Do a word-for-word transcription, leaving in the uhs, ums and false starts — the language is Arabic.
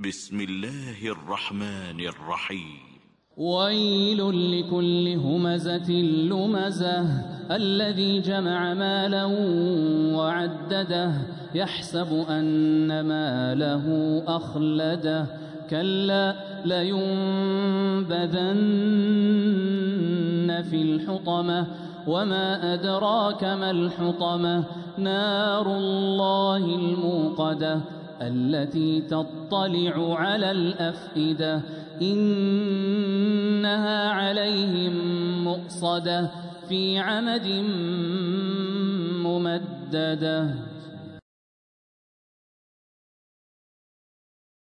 بسم الله الرحمن الرحيم. ويل لكل همزة لمزة الذي جمع مالا وعدده يحسب أن ماله أخلده كلا لينبذن في الحطمة وما أدراك ما الحطمة نار الله الموقدة التي تطلع على الأفئدة إنها عليهم مؤصدة في عمد ممددة.